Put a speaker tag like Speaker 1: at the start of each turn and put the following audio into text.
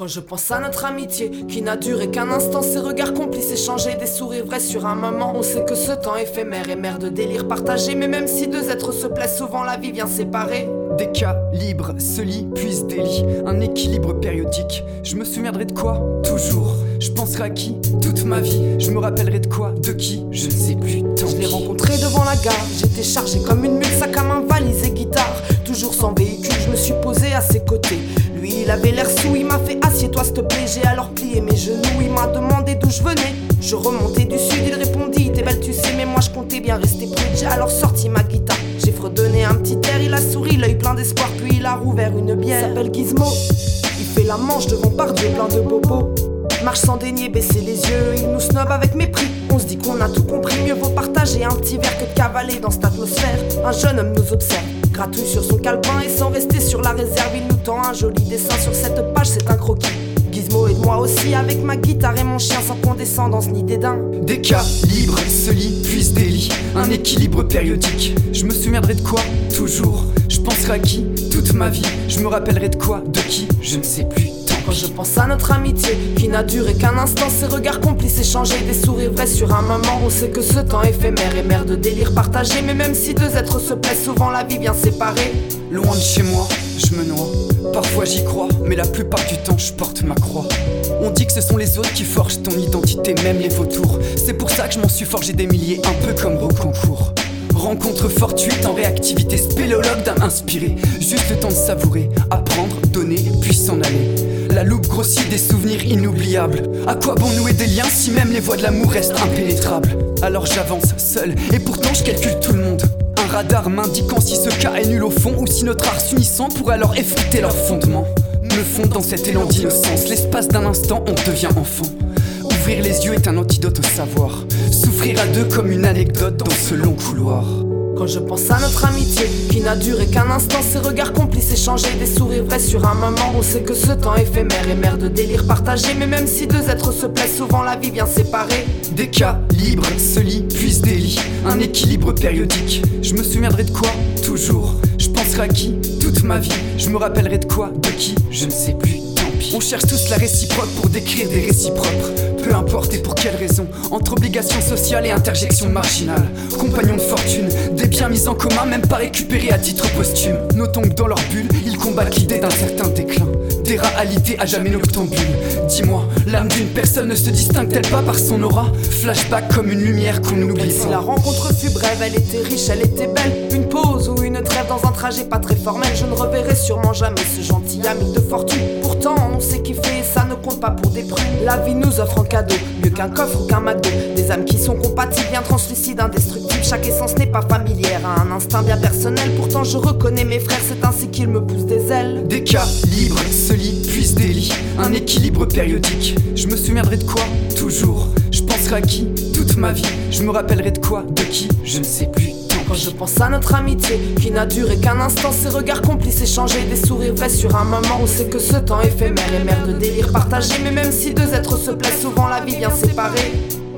Speaker 1: Quand je pense à notre amitié qui n'a duré qu'un instant, ces regards complices échangés, des sourires vrais sur un moment. On sait que ce temps éphémère est mère de délire partagé, mais même si deux êtres se plaisent, souvent la vie vient séparer.
Speaker 2: Des cas libres se lient puis se délient, un équilibre périodique. Je me souviendrai de quoi? Toujours. Je penserai à qui? Toute ma vie. Je me rappellerai de quoi? De qui? Je ne sais plus. Tant
Speaker 1: Je l'ai
Speaker 2: pis.
Speaker 1: rencontré devant la gare, j'étais chargé comme une mule, sac à main, valise et guitare. Toujours sans véhicule, je me suis posé à ses côtés. Lui, il avait l'air sous, il m'a fait assieds-toi s'il te plaît. J'ai alors plié mes genoux, il m'a demandé d'où je venais. Je remontais du sud, il répondit t'es belle tu sais, mais moi je comptais bien rester près. J'ai alors sorti ma guitare, j'ai fredonné un petit air, il a souri, l'œil plein d'espoir, puis il a rouvert une bière. Il s'appelle Gizmo, il fait la manche devant Pardieu, plein de bobos. Marche sans daigner, baisser les yeux, il nous snob avec mépris. On se dit qu'on a tout compris, mieux vaut partager un petit verre que de cavaler dans cette atmosphère. Un jeune homme nous observe, gratouille sur son calepin et sans rester sur la réserve, il nous tend un joli dessin sur cette page, c'est un croquis. Gizmo et moi aussi avec ma guitare et mon chien sans condescendance ni dédain.
Speaker 2: Des cas libres se lient puis se délient, un équilibre périodique. Je me souviendrai de quoi? Toujours. Je penserai à qui? Toute ma vie. Je me rappellerai de quoi? De qui? Je ne sais plus.
Speaker 1: Quand je pense à notre amitié qui n'a duré qu'un instant, ces regards complices échangés, des sourires vrais sur un moment. On sait que ce temps éphémère est mère de délire partagé, mais même si deux êtres se plaisent, souvent la vie vient séparer.
Speaker 2: Loin de chez moi, je me noie. Parfois j'y crois, mais la plupart du temps je porte ma croix. On dit que ce sont les autres qui forgent ton identité, même les vautours. C'est pour ça que je m'en suis forgé des milliers, un peu comme Rocancourt. Rencontre fortuite en réactivité, spéléologue d'âme inspirée. Juste le temps de savourer, apprendre, donner, puis s'en aller. La loupe grossit des souvenirs inoubliables. À quoi bon nouer des liens si même les voies de l'amour restent impénétrables? Alors j'avance seul, et pourtant je calcule tout le monde. Un radar m'indiquant si ce cas est nul au fond, ou si notre art s'unissant pourrait alors effriter leurs fondements. Me fond dans cet élan d'innocence, l'espace d'un instant on devient enfant. Ouvrir les yeux est un antidote au savoir, souffrir à deux comme une anecdote dans ce long couloir.
Speaker 1: Quand je pense à notre amitié qui n'a duré qu'un instant, ces regards complices échangés, des sourires vrais sur un moment. On sait que ce temps éphémère est mère de délire partagé, mais même si deux êtres se plaisent, souvent la vie vient séparer.
Speaker 2: Des cas libres se lient puis se délient, un équilibre périodique. Je me souviendrai de quoi? Toujours. Je penserai à qui? Toute ma vie. Je me rappellerai de quoi? De qui? Je ne sais plus. On cherche tous la réciproque pour décrire des récits propres. Peu importe et pour quelle raison, entre obligation sociale et interjection marginale. Compagnons de fortune, des biens mis en commun, même pas récupérés à titre posthume. Notons que dans leur bulle, ils combattent l'idée d'un certain déclin. Des réalités à jamais noctambules. Dis-moi, l'âme d'une personne ne se distingue-t-elle pas par son aura? Flashback comme une lumière qu'on oublie
Speaker 1: Si
Speaker 2: sans.
Speaker 1: la rencontre fut brève, elle était riche, elle était belle. Une pause ou une trêve dans un trajet pas très formel. Je ne reverrai sûrement jamais ce gentil ami de fortune. Pourtant on sait kiffer et ça ne compte pas pour des prunes. La vie nous offre en cadeau, mieux qu'un coffre ou qu'un McDo. Des âmes qui sont compatibles, bien translucides, indestructibles. Chaque essence n'est pas familière à un instinct bien personnel. Pourtant je reconnais mes frères, c'est ainsi qu'ils me poussent des ailes.
Speaker 2: Des cas libres se lient puis se délient, un équilibre périodique. Je me souviendrai de quoi? Toujours. Je penserai à qui? Toute ma vie. Je me rappellerai de quoi? De qui? Je ne sais plus.
Speaker 1: Quand je pense à notre amitié qui n'a duré qu'un instant, ces regards complices échangés, des sourires vrais sur un moment. On sait que ce temps éphémère est mère de délire partagé, mais même si deux êtres se plaisent, souvent la vie vient séparer.